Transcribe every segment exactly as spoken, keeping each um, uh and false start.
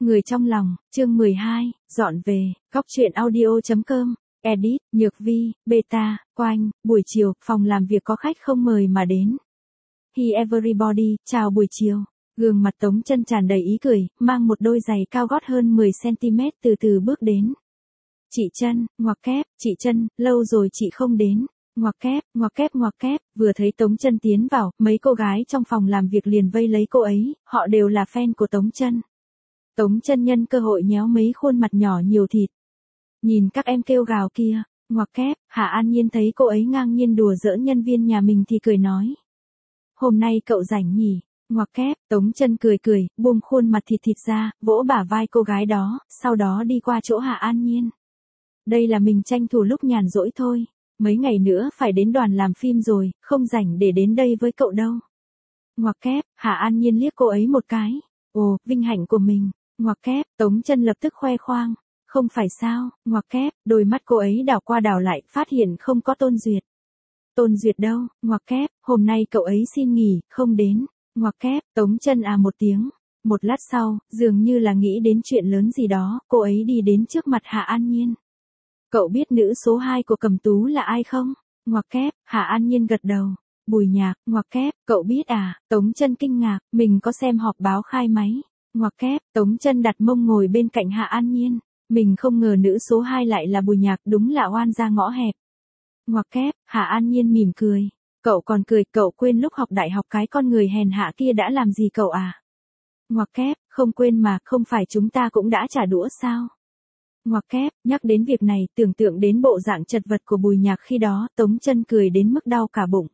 Người trong lòng, chương mười hai, dọn về, góc truyện audio.com, edit, Nhược Vi, beta, Quanh, buổi chiều, phòng làm việc có khách không mời mà đến. Hi everybody, chào buổi chiều. Gương mặt Tống Chân tràn đầy ý cười, mang một đôi giày cao gót hơn mười xăng-ti-mét từ từ bước đến. Chị Chân, ngoặc kép, chị Chân, lâu rồi chị không đến. Ngoặc kép, ngoặc kép ngoặc kép, vừa thấy Tống Chân tiến vào, mấy cô gái trong phòng làm việc liền vây lấy cô ấy, họ đều là fan của Tống Chân. Tống Chân nhân cơ hội nhéo mấy khuôn mặt nhỏ nhiều thịt. Nhìn các em kêu gào kia, ngoặc kép, Hạ An Nhiên thấy cô ấy ngang nhiên đùa giỡn nhân viên nhà mình thì cười nói. Hôm nay cậu rảnh nhỉ? Ngoặc kép, Tống Chân cười cười, buông khuôn mặt thịt thịt ra, vỗ bả vai cô gái đó, sau đó đi qua chỗ Hạ An Nhiên. Đây là mình tranh thủ lúc nhàn rỗi thôi, mấy ngày nữa phải đến đoàn làm phim rồi, không rảnh để đến đây với cậu đâu. Ngoặc kép, Hạ An Nhiên liếc cô ấy một cái. Ồ, vinh hạnh của mình. Ngoặc kép, Tống Chân lập tức khoe khoang. Không phải sao, ngoặc kép, đôi mắt cô ấy đảo qua đảo lại, phát hiện không có Tôn Duyệt. Tôn Duyệt đâu, ngoặc kép, hôm nay cậu ấy xin nghỉ, không đến. Ngoặc kép, Tống Chân à một tiếng. Một lát sau, dường như là nghĩ đến chuyện lớn gì đó, cô ấy đi đến trước mặt Hạ An Nhiên. Cậu biết nữ số hai của Cẩm Tú là ai không? Ngoặc kép, Hạ An Nhiên gật đầu. Bùi Nhạc, ngoặc kép, cậu biết à? Tống Chân kinh ngạc, mình có xem họp báo khai máy. Ngoặc kép, Tống Chân đặt mông ngồi bên cạnh Hạ An Nhiên. Mình không ngờ nữ số hai lại là Bùi Nhạc, đúng là oan ra ngõ hẹp. Ngoặc kép, Hạ An Nhiên mỉm cười. Cậu còn cười, cậu quên lúc học đại học cái con người hèn hạ kia đã làm gì cậu à? Ngoặc kép, không quên mà, không phải chúng ta cũng đã trả đũa sao? Ngoặc kép, nhắc đến việc này, tưởng tượng đến bộ dạng chật vật của Bùi Nhạc khi đó, Tống Chân cười đến mức đau cả bụng.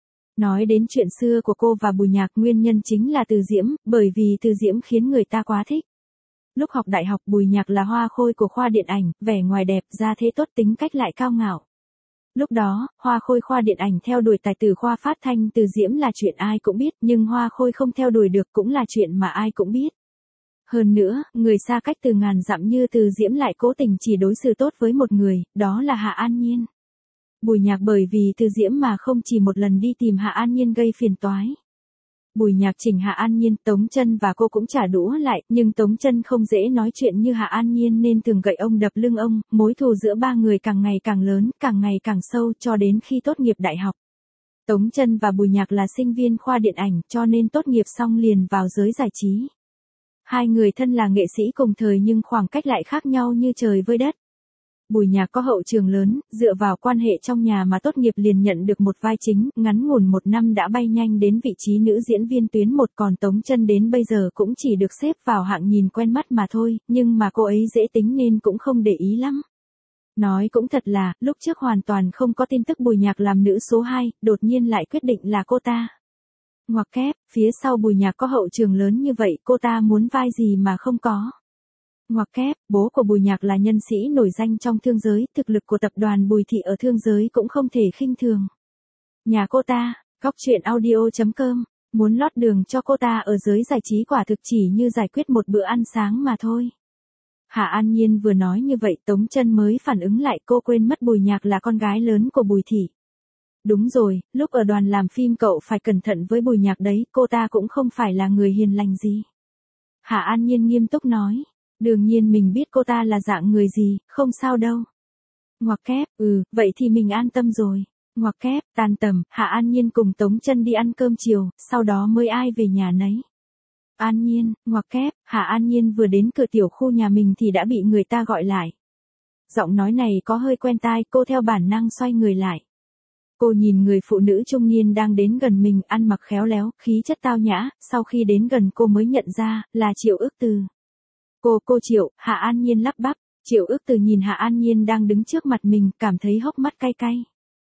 Nói đến chuyện xưa của cô và Bùi Nhạc, nguyên nhân chính là Từ Diễm, bởi vì Từ Diễm khiến người ta quá thích. Lúc học đại học, Bùi Nhạc là hoa khôi của khoa điện ảnh, vẻ ngoài đẹp, gia thế tốt, tính cách lại cao ngạo. Lúc đó, hoa khôi khoa điện ảnh theo đuổi tài tử khoa phát thanh Từ Diễm là chuyện ai cũng biết, nhưng hoa khôi không theo đuổi được cũng là chuyện mà ai cũng biết. Hơn nữa, người xa cách từ ngàn dặm như Từ Diễm lại cố tình chỉ đối xử tốt với một người, đó là Hạ An Nhiên. Bùi Nhạc bởi vì Từ Diễm mà không chỉ một lần đi tìm Hạ An Nhiên gây phiền toái. Bùi Nhạc chỉnh Hạ An Nhiên, Tống Chân và cô cũng trả đũa lại, nhưng Tống Chân không dễ nói chuyện như Hạ An Nhiên nên thường gậy ông đập lưng ông, mối thù giữa ba người càng ngày càng lớn, càng ngày càng sâu cho đến khi tốt nghiệp đại học. Tống Chân và Bùi Nhạc là sinh viên khoa điện ảnh cho nên tốt nghiệp xong liền vào giới giải trí. Hai người thân là nghệ sĩ cùng thời nhưng khoảng cách lại khác nhau như trời với đất. Bùi Nhạc có hậu trường lớn, dựa vào quan hệ trong nhà mà tốt nghiệp liền nhận được một vai chính, ngắn ngủn một năm đã bay nhanh đến vị trí nữ diễn viên tuyến một, còn Tống Chân đến bây giờ cũng chỉ được xếp vào hạng nhìn quen mắt mà thôi, nhưng mà cô ấy dễ tính nên cũng không để ý lắm. Nói cũng thật là, lúc trước hoàn toàn không có tin tức Bùi Nhạc làm nữ số hai, đột nhiên lại quyết định là cô ta. Ngoặc kép, phía sau Bùi Nhạc có hậu trường lớn như vậy, cô ta muốn vai gì mà không có. Ngoặc kép, bố của Bùi Nhạc là nhân sĩ nổi danh trong thương giới, thực lực của tập đoàn Bùi Thị ở thương giới cũng không thể khinh thường. Nhà cô ta, góc truyện audio.com, muốn lót đường cho cô ta ở giới giải trí quả thực chỉ như giải quyết một bữa ăn sáng mà thôi. Hạ An Nhiên vừa nói như vậy Tống Chân mới phản ứng lại, cô quên mất Bùi Nhạc là con gái lớn của Bùi Thị. Đúng rồi, lúc ở đoàn làm phim cậu phải cẩn thận với Bùi Nhạc đấy, cô ta cũng không phải là người hiền lành gì. Hạ An Nhiên nghiêm túc nói. Đương nhiên mình biết cô ta là dạng người gì, không sao đâu. Ngoặc kép, ừ, vậy thì mình an tâm rồi. Ngoặc kép, tan tầm, Hạ An Nhiên cùng Tống Chân đi ăn cơm chiều, sau đó mới ai về nhà nấy. An Nhiên, ngoặc kép, Hạ An Nhiên vừa đến cửa tiểu khu nhà mình thì đã bị người ta gọi lại. Giọng nói này có hơi quen tai, cô theo bản năng xoay người lại. Cô nhìn người phụ nữ trung niên đang đến gần mình, ăn mặc khéo léo, khí chất tao nhã, sau khi đến gần cô mới nhận ra, là Triệu Ước Từ. Cô, cô Triệu, Hạ An Nhiên lắp bắp, Triệu Ước Từ nhìn Hạ An Nhiên đang đứng trước mặt mình, cảm thấy hốc mắt cay cay.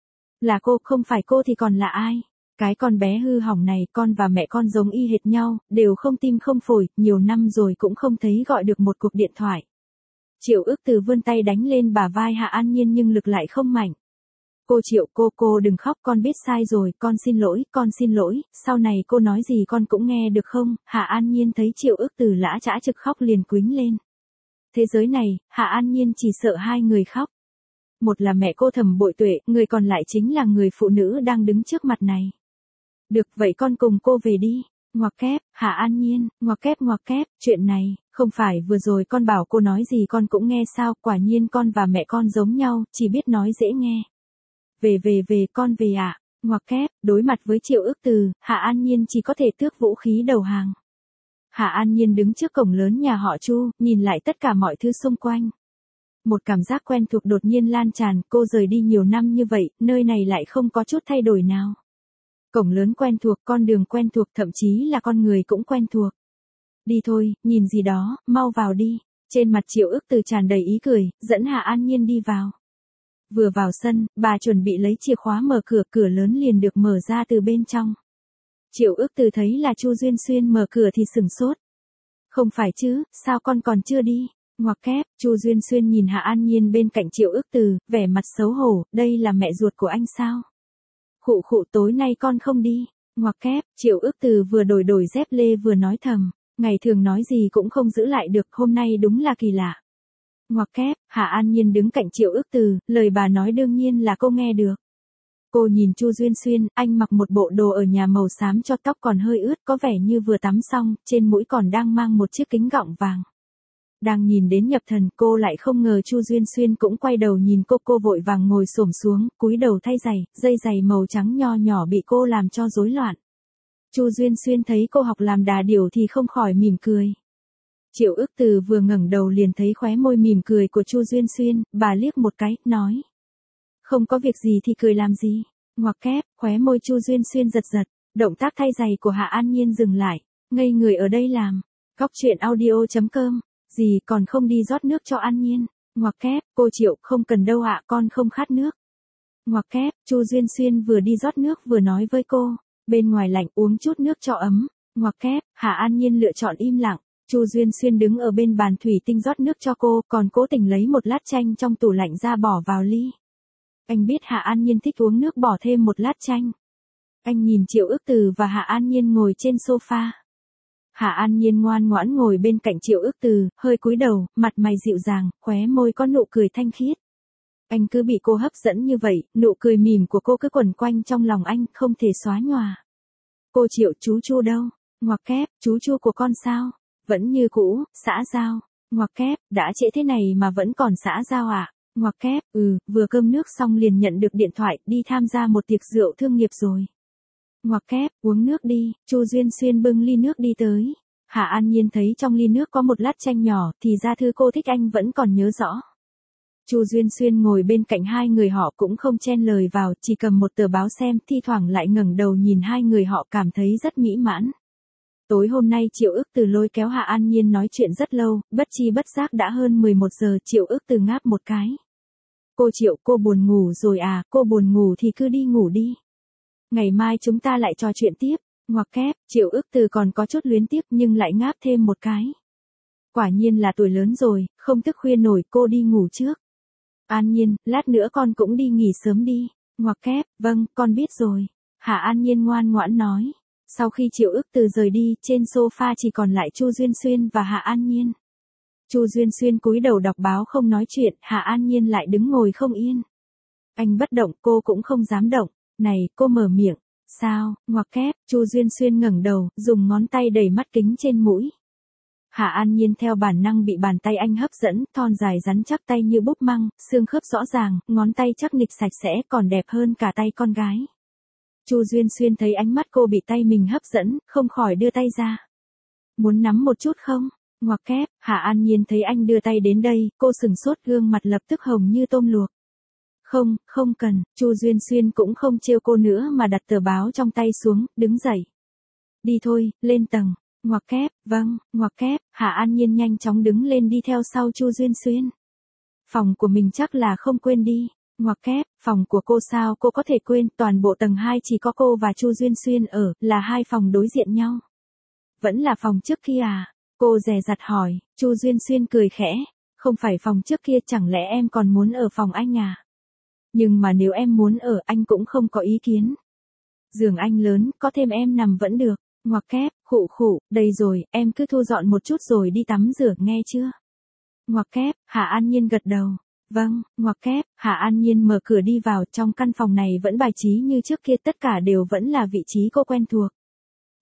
Là cô, không phải cô thì còn là ai? Cái con bé hư hỏng này, con và mẹ con giống y hệt nhau, đều không tim không phổi, nhiều năm rồi cũng không thấy gọi được một cuộc điện thoại. Triệu Ước Từ vươn tay đánh lên bả vai Hạ An Nhiên nhưng lực lại không mạnh. Cô Triệu, cô, cô đừng khóc, con biết sai rồi, con xin lỗi, con xin lỗi, sau này cô nói gì con cũng nghe được không? Hạ An Nhiên thấy Triệu Ước Từ lã chã trực khóc liền quýnh lên. Thế giới này, Hạ An Nhiên chỉ sợ hai người khóc. Một là mẹ cô Thẩm Bội Tuệ, người còn lại chính là người phụ nữ đang đứng trước mặt này. Được vậy con cùng cô về đi. Ngoặc kép, Hạ An Nhiên, ngoặc kép ngoặc kép, chuyện này, Không phải vừa rồi con bảo cô nói gì con cũng nghe sao, quả nhiên con và mẹ con giống nhau, chỉ biết nói dễ nghe. Về về về con về ạ. À. Ngoặc kép, đối mặt với Triệu Ước Từ, Hạ An Nhiên chỉ có thể tước vũ khí đầu hàng. Hạ An Nhiên đứng trước cổng lớn nhà họ Chu, nhìn lại tất cả mọi thứ xung quanh. Một cảm giác quen thuộc đột nhiên lan tràn, cô rời đi nhiều năm như vậy, nơi này lại không có chút thay đổi nào. Cổng lớn quen thuộc, con đường quen thuộc, thậm chí là con người cũng quen thuộc. Đi thôi, nhìn gì đó, mau vào đi. Trên mặt Triệu Ước Từ tràn đầy ý cười, dẫn Hạ An Nhiên đi vào. Vừa vào sân, bà chuẩn bị lấy chìa khóa mở cửa, cửa lớn liền được mở ra từ bên trong. Triệu Ước Từ thấy là Chu Duyên Xuyên mở cửa thì sửng sốt. Không phải chứ, sao con còn chưa đi? Ngoặc kép, Chu Duyên Xuyên nhìn Hạ An Nhiên bên cạnh Triệu Ước Từ, vẻ mặt xấu hổ, đây là mẹ ruột của anh sao? Khụ khụ tối nay con không đi. Ngoặc kép, Triệu Ước Từ vừa đổi đổi dép lê vừa nói thầm, ngày thường nói gì cũng không giữ lại được, hôm nay đúng là kỳ lạ. Ngoặc kép, Hạ An Nhiên đứng cạnh Triệu Ước Từ, lời bà nói đương nhiên là cô nghe được. Cô nhìn Chu Duyên Xuyên, anh mặc một bộ đồ ở nhà màu xám cho tóc còn hơi ướt, có vẻ như vừa tắm xong, trên mũi còn đang mang một chiếc kính gọng vàng. Đang nhìn đến nhập thần, cô lại không ngờ Chu Duyên Xuyên cũng quay đầu nhìn cô, cô vội vàng ngồi xổm xuống, cúi đầu thay giày, dây giày màu trắng nho nhỏ bị cô làm cho rối loạn. Chu Duyên Xuyên thấy cô học làm đà điểu thì không khỏi mỉm cười. Triệu Ước Từ vừa ngẩng đầu liền thấy khóe môi mỉm cười của Chu Duyên Xuyên, bà liếc một cái, nói. Không có việc gì thì cười làm gì. Ngoặc kép, khóe môi Chu Duyên Xuyên giật giật, động tác thay giày của Hạ An Nhiên dừng lại, ngây người ở đây làm. Cóc truyện audio chấm com, gì còn không đi rót nước cho An Nhiên. Ngoặc kép, cô Triệu không cần đâu ạ, con không khát nước. Ngoặc kép, Chu Duyên Xuyên vừa đi rót nước vừa nói với cô, bên ngoài lạnh uống chút nước cho ấm. Ngoặc kép, Hạ An Nhiên lựa chọn im lặng. Chu Duyên Xuyên đứng ở bên bàn thủy tinh rót nước cho cô, còn cố tình lấy một lát chanh trong tủ lạnh ra bỏ vào ly. Anh biết Hạ An Nhiên thích uống nước bỏ thêm một lát chanh. Anh nhìn Triệu Ước Từ và Hạ An Nhiên ngồi trên sofa. Hạ An Nhiên ngoan ngoãn ngồi bên cạnh Triệu Ước Từ, hơi cúi đầu, mặt mày dịu dàng, khóe môi có nụ cười thanh khiết. Anh cứ bị cô hấp dẫn như vậy, nụ cười mỉm của cô cứ quẩn quanh trong lòng anh, không thể xóa nhòa. Cô Triệu, chú Chu đâu? Ngoặc kép, chú Chu của con sao? Vẫn như cũ, xã giao. Ngoặc kép, đã trễ thế này mà vẫn còn xã giao à? Ngoặc kép, ừ, vừa cơm nước xong liền nhận được điện thoại, đi tham gia một tiệc rượu thương nghiệp rồi. Ngoặc kép, uống nước đi. Chu Duyên Xuyên bưng ly nước đi tới. Hạ An Nhiên thấy trong ly nước có một lát chanh nhỏ, thì ra thứ cô thích anh vẫn còn nhớ rõ. Chu Duyên Xuyên ngồi bên cạnh hai người họ cũng không chen lời vào, chỉ cầm một tờ báo xem, thi thoảng lại ngẩng đầu nhìn hai người họ cảm thấy rất mỹ mãn. Tối hôm nay Triệu Ước Từ lôi kéo Hạ An Nhiên nói chuyện rất lâu, bất chi bất giác đã hơn mười một giờ, Triệu Ước Từ ngáp một cái. Cô Triệu, cô buồn ngủ rồi à, cô buồn ngủ thì cứ đi ngủ đi. Ngày mai chúng ta lại trò chuyện tiếp. Ngoặc kép, Triệu Ước Từ còn có chút luyến tiếc nhưng lại ngáp thêm một cái. Quả nhiên là tuổi lớn rồi, không thức khuya nổi, cô đi ngủ trước. An Nhiên, lát nữa con cũng đi nghỉ sớm đi. Ngoặc kép, vâng, con biết rồi. Hạ An Nhiên ngoan ngoãn nói. Sau khi Triệu Ước Từ rời đi, trên sofa chỉ còn lại Chu Duyên Xuyên và Hạ An Nhiên. Chu Duyên Xuyên cúi đầu đọc báo không nói chuyện, Hạ An Nhiên lại đứng ngồi không yên. Anh bất động, cô cũng không dám động. Này, cô mở miệng. Sao? Ngoặc kép, Chu Duyên Xuyên ngẩng đầu, dùng ngón tay đẩy mắt kính trên mũi. Hạ An Nhiên theo bản năng bị bàn tay anh hấp dẫn, thon dài rắn chắc tay như búp măng, xương khớp rõ ràng, ngón tay chắc nịch sạch sẽ còn đẹp hơn cả tay con gái. Chu Duyên Xuyên thấy ánh mắt cô bị tay mình hấp dẫn, không khỏi đưa tay ra. Muốn nắm một chút không? Ngoặc kép, Hạ An Nhiên thấy anh đưa tay đến đây, cô sừng sốt, gương mặt lập tức hồng như tôm luộc. Không, không cần. Chu Duyên Xuyên cũng không trêu cô nữa mà đặt tờ báo trong tay xuống, đứng dậy. Đi thôi, lên tầng. Ngoặc kép, vâng. Ngoặc kép, Hạ An Nhiên nhanh chóng đứng lên đi theo sau Chu Duyên Xuyên. Phòng của mình chắc là không quên đi. Ngoặc kép, phòng của cô sao cô có thể quên, toàn bộ tầng hai chỉ có cô và Chu Duyên Xuyên ở, là hai phòng đối diện nhau. Vẫn là phòng trước kia à? Cô dè dặt hỏi. Chu Duyên Xuyên cười khẽ. Không phải phòng trước kia, chẳng lẽ em còn muốn ở phòng anh à? Nhưng mà nếu em muốn ở, anh cũng không có ý kiến. Giường anh lớn, có thêm em nằm vẫn được. Ngoặc kép, khụ khụ, đầy rồi, em cứ thu dọn một chút rồi đi tắm rửa, nghe chưa? Ngoặc kép, Hạ An Nhiên gật đầu. Vâng. Ngoặc kép, Hạ An Nhiên mở cửa đi vào, trong căn phòng này vẫn bài trí như trước kia, tất cả đều vẫn là vị trí cô quen thuộc.